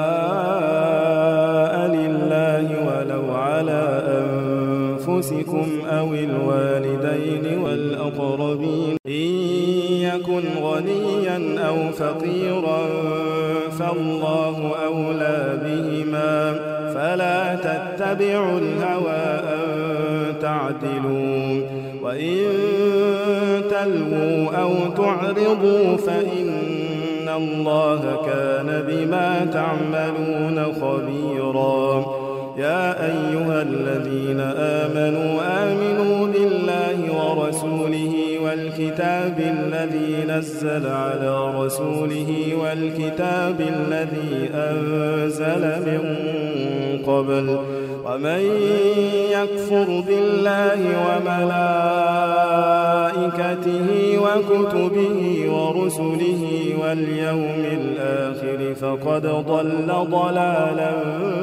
لله ولو على أنفسكم أو الوالدين والأقربين إن يكن غنيا أو فقيرا فالله أولى بهما فلا تتبعوا الهوى أن تعدلوا وإن تلووا أو تعرضوا فإن الله كان بما تعملون خبيرا يا أيها الذين آمنوا آمنوا بالله ورسوله والكتاب الذي نزل على رسوله والكتاب الذي أنزل من قبل ومن يكفر بالله وملائكته وكتبه ورسله واليوم الآخر فقد ضل ضلالا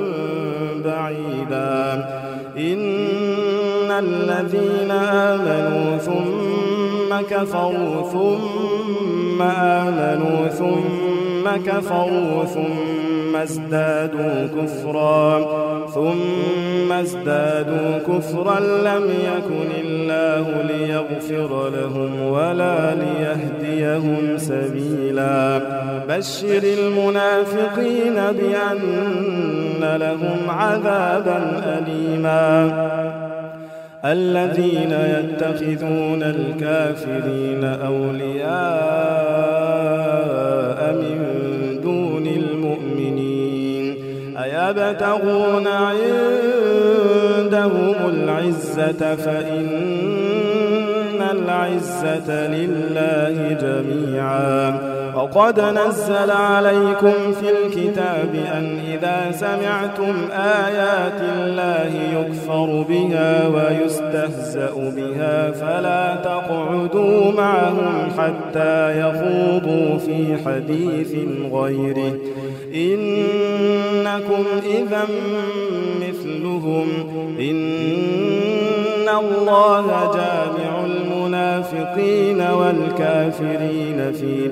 بعيدا إن الذين آمنوا ثم كفروا ثم آمنوا ثم كفروا ثم ازدادوا كفرا ثم ازدادوا كفرا لم يكن الله ليغفر لهم ولا ليهديهم سبيلا بشر المنافقين بأن لهم عذابا أليما الذين يتخذون الكافرين أولياء من دون المؤمنين أيبتغون عندهم العزة فإن العزة لله جميعا وقد نزل عليكم في الكتاب أن إذا سمعتم آيات الله يكفر بها ويستهزأ بها فلا تقعدوا معهم حتى يخوضوا في حديث غيره إنكم إذا مثلهم إن الله جامع المنافقين والكافرين في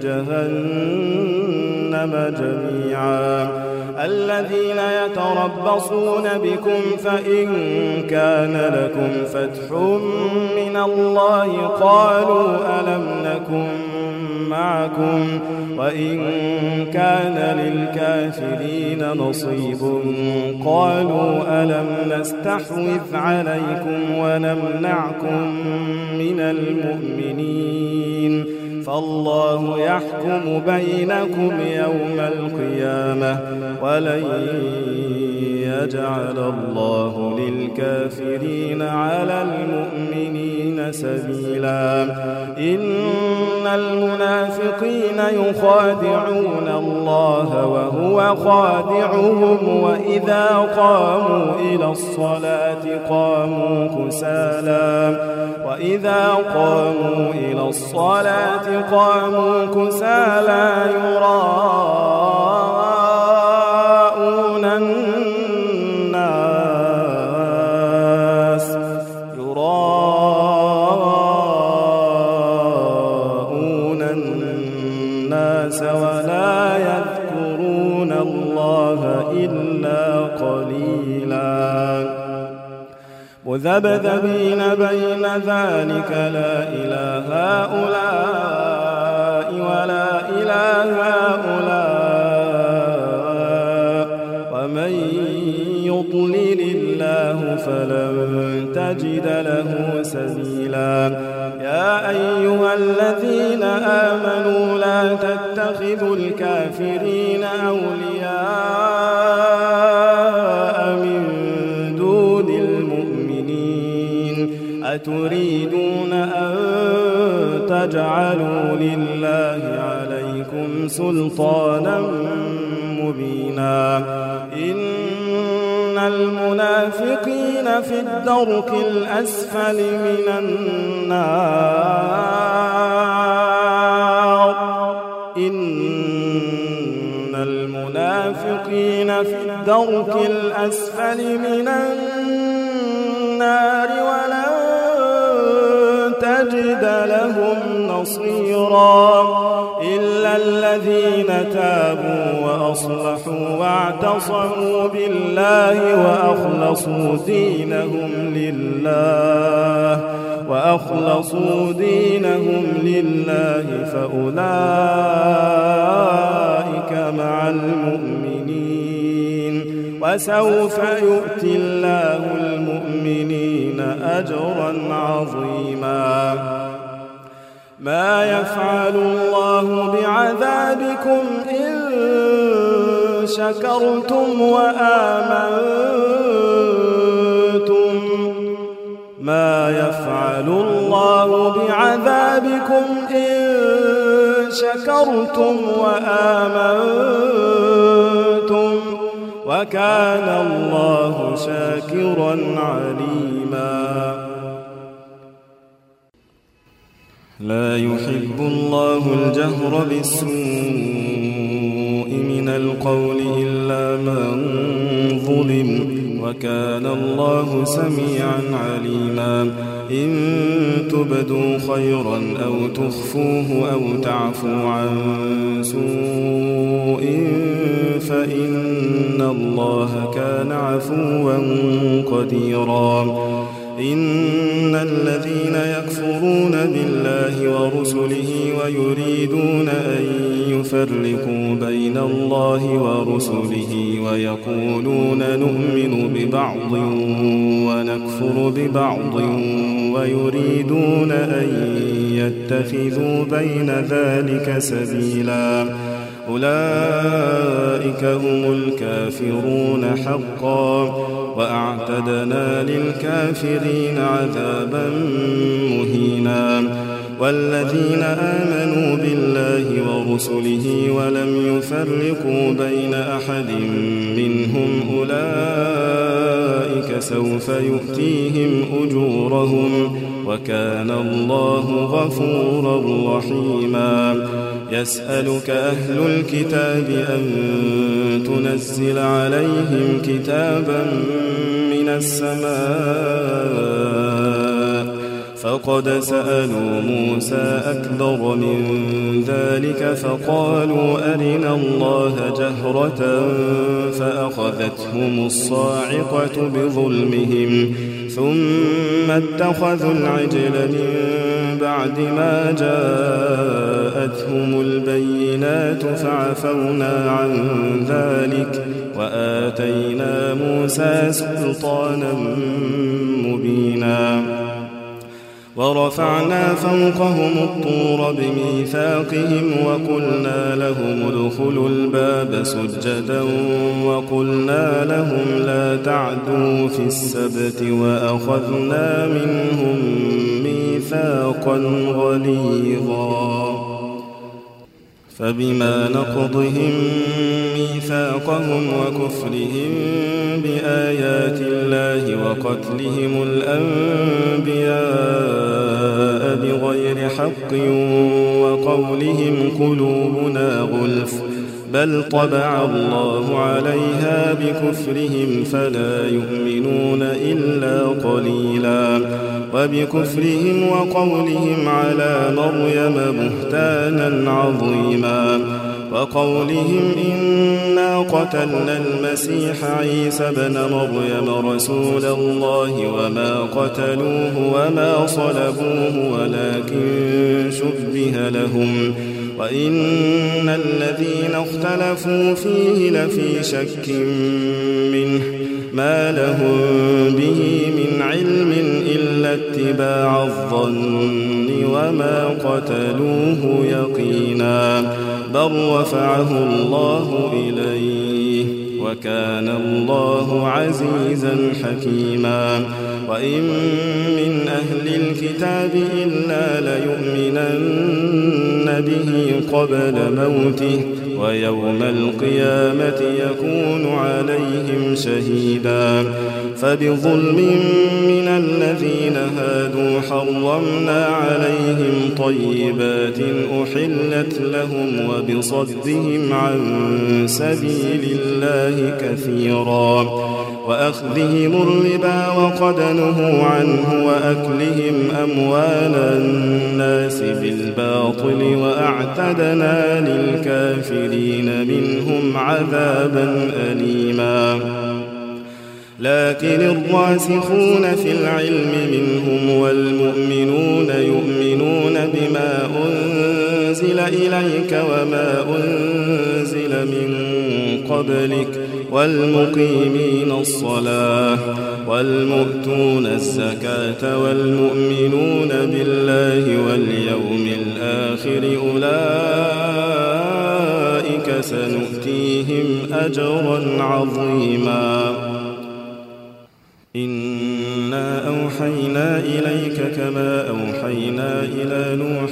جهنم جميعا الذين يتربصون بكم فإن كان لكم فتح من الله قالوا ألم نكن معكم وإن كان للكافرين نصيب قالوا ألم نستحوذ عليكم ونمنعكم من المؤمنين فالله يحكم بينكم يوم القيامة ولن يجعل الله للكافرين على المؤمنين سبيلا إن المنافقين يخادعون الله وهو خادعهم وإذا قاموا إلى الصلاة قاموا كسالى وإذا قاموا إلى الصلاة قاموا كسالى يراءون الناس يراءون الناس ولا يذكرون الله إلا قليلا مذبذبين بين ذلك لا إلى هؤلاء ولا إلى هؤلاء ومن يضلل الله فلن تجد له سبيلا يا أيها الذين آمنوا لا تتخذوا الكافرين أولياء من دون المؤمنين أتريدون أن تجعلوا لله عليكم سلطانا مبينا إن المنافقين في الدرك الأسفل من النار إن المنافقين في الدرك الأسفل من النار ولن تجد لهم نصيرا إلا الذين تابوا وأصلحوا واعتصموا بالله وأخلصوا دينهم لله وأخلصوا دينهم لله فأولئك مع المؤمنين وسوف يؤتي الله المؤمنين أجرا عظيما ما يفعل الله بعذابكم إن شكرتم وآمنتم ما يفعل الله بعذابكم إن شكرتم وآمنتم وكان الله شاكرا عليما لا يحب الله الجهر بالسوء من القول إلا من ظلم وكان الله سميعا عليما إن تبدوا خيرا أو تخفوه أو تعفوا عن سوء فإن الله كان عفوا قديرا إن الذين يكفرون بالله ورسله ويريدون أن يفرقوا بين الله ورسله ويقولون نؤمن ببعض ونكفر ببعض ويريدون أن يتخذوا بين ذلك سبيلا أولئك هم الكافرون حقا وأعتدنا للكافرين عذابا مهينا والذين آمنوا بالله ورسله ولم يفرقوا بين أحد منهم أولئك سوف يؤتيهم أجورهم وكان الله غفورا رحيما يسألك أهل الكتاب أن تنزل عليهم كتابا من السماء فقد سألوا موسى أكبر من ذلك فقالوا أرنا الله جهرة فأخذتهم الصاعقة بظلمهم ثم اتخذوا العجل من بعد ما جاءتهم البينات فعفونا عن ذلك وآتينا موسى سلطانا مبينا ورفعنا فوقهم الطور بميثاقهم وقلنا لهم ادخلوا الباب سجدا وقلنا لهم لا تعدوا في السبت وأخذنا منهم ميثاقا غليظا فبما نقضهم ميثاقهم وكفرهم بآيات الله وقتلهم الأنبياء بغير حق وقولهم قلوبنا غلف بل طبع الله عليها بكفرهم فلا يؤمنون إلا قليلا وبكفرهم وقولهم على مريم بهتانا عظيما وقولهم إنا قتلنا المسيح عيسى بن مريم رسول الله وما قتلوه وما صلبوه ولكن شبه لهم وإن الذين اختلفوا فيه لفي شك منه ما لهم به من علم إلا اتباع الظن وما قتلوه يقينا بل رفعه الله إليه وكان الله عزيزا حكيما وإن من أهل الكتاب إلا ليؤمنن به قبل موته ويوم القيامة يكون عليهم شهيدا فبظلم من الذين هادوا حرمنا عليهم طيبات أحلت لهم وبصدهم عن سبيل الله كثيرا وأخذهم الربا وقد نهوا عنه وأكلهم أموال الناس بالباطل وأعتدنا للكافرين منهم عذابا أليما لكن الراسخون في العلم منهم والمؤمنون يؤمنون بما أنزل إليك وما أنزل من قبلك والمقيمين الصلاة والمؤتون الزكاة والمؤمنون بالله واليوم الآخر أولئك سنؤتيهم أجرا عظيما إنا أوحينا إليك كما أوحينا إلى نوح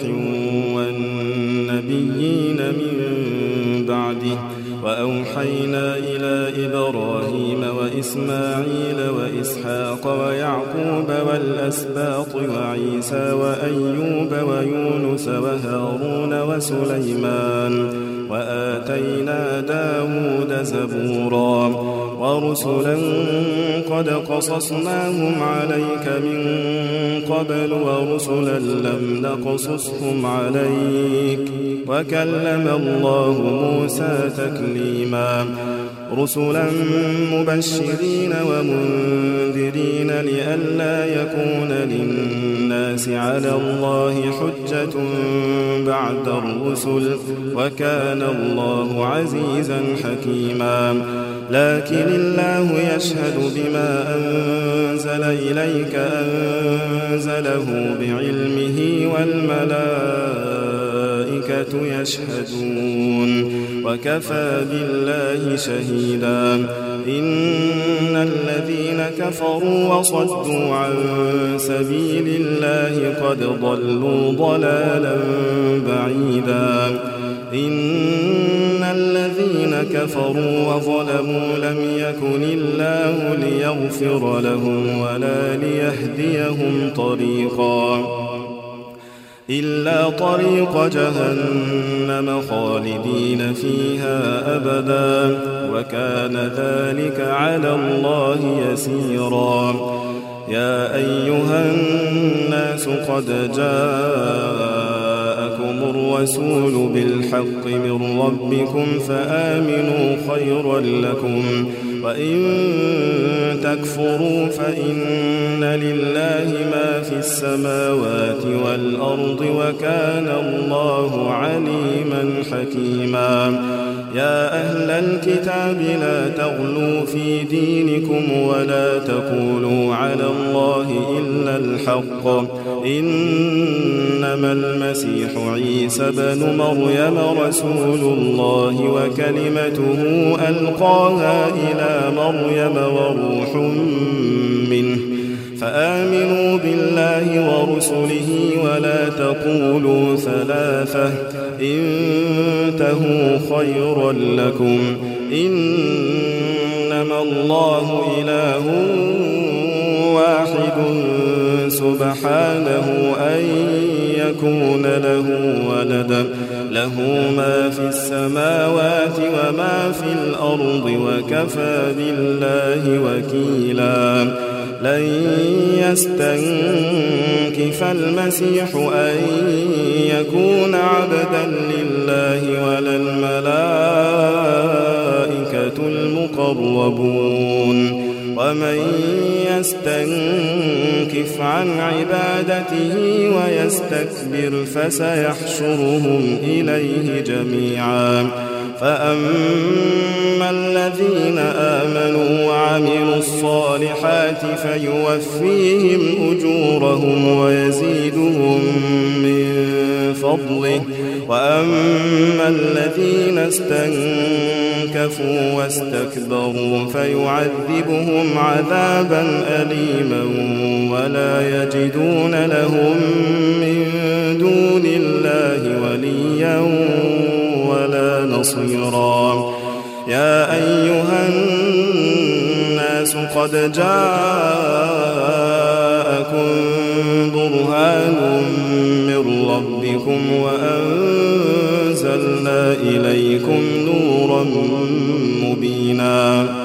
والنبيين من بعده وأوحينا إلى إبراهيم وإسماعيل وإسحاق ويعقوب والأسباط وعيسى وأيوب ويونس وهارون وسليمان وآتينا داود زبورا ورسلا قد قصصناهم عليك من قبل ورسلا لم نقصصهم عليك وكلم الله موسى تكليما رسلا مبشرين ومنذرين لئلا يكون للناس على الله حجة بعد الرسل وكان الله عزيزا حكيما لكن الله يشهد بما أنزل إليك أنزله بعلمه والملائكة يشهدون وكفى بالله شهيدا إن الذين كفروا وصدوا عن سبيل الله قد ضلوا ضلالا بعيدا إن الذين كفروا وظلموا لم يكن الله ليغفر لهم ولا ليهديهم طريقا إلا طريق جهنم خالدين فيها أبدا وكان ذلك على الله يسيرا يا أيها الناس قد جاءكم الرسول بالحق من ربكم فآمنوا خيرا لكم وإن تكفروا فإن لله ما في السماوات والأرض وكان الله عليما حكيما. يا أهل الكتاب لا تغلوا في دينكم ولا تقولوا على الله إلا الحق إنما المسيح عيسى بن مريم رسول الله وكلمته ألقاها إلى مريم وروح منه فآمنوا بالله ورسله ولا تقولوا ثلاثة انتهوا خيرا لكم إنما الله إله واحد سبحانه أن يكون له ولد له ما في السماوات وما في الأرض وكفى بالله وكيلا. لن يستنكف المسيح أن يكون عبدا لله ولا الملائكة المقربون ومن يستنكف عن عبادته ويستكبر فسيحشرهم إليه جميعا. فأما الذين آمنوا وعملوا الصالحات فيوفيهم أجورهم ويزيدهم من فضله وأما الذين استنكفوا واستكبروا فيعذبهم عذابا أليما ولا يجدون لهم من دون الله وليا ولا نصيرا. يا أيها الناس قد جاءكم برهان من ربكم وأنزلنا إليكم نورا مبينا.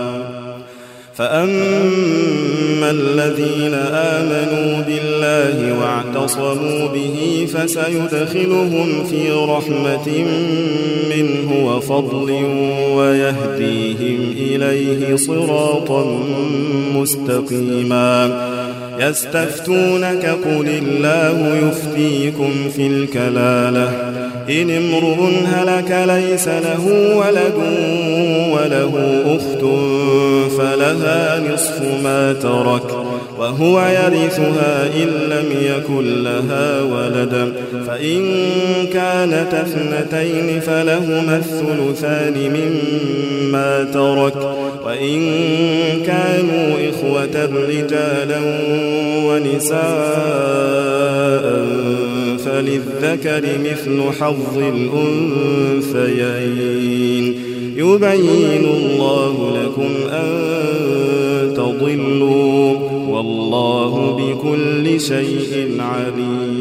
فأما الذين آمنوا بالله واعتصموا به فسيدخلهم في رحمة منه وفضل ويهديهم إليه صراطا مستقيما. يستفتونك قل الله يفتيكم في الكلالة إن امرؤ هلك ليس له ولد وله أخت فلها نصف ما ترك وهو يرثها إن لم يكن لها ولد فإن كانت اثنتين فلهما الثلثان مما ترك وإن كانوا إخوة رجالا ونساء فللذكر مثل حظ الأنثيين يبين الله لكم أن تضلوا والله بكل شيء عليم.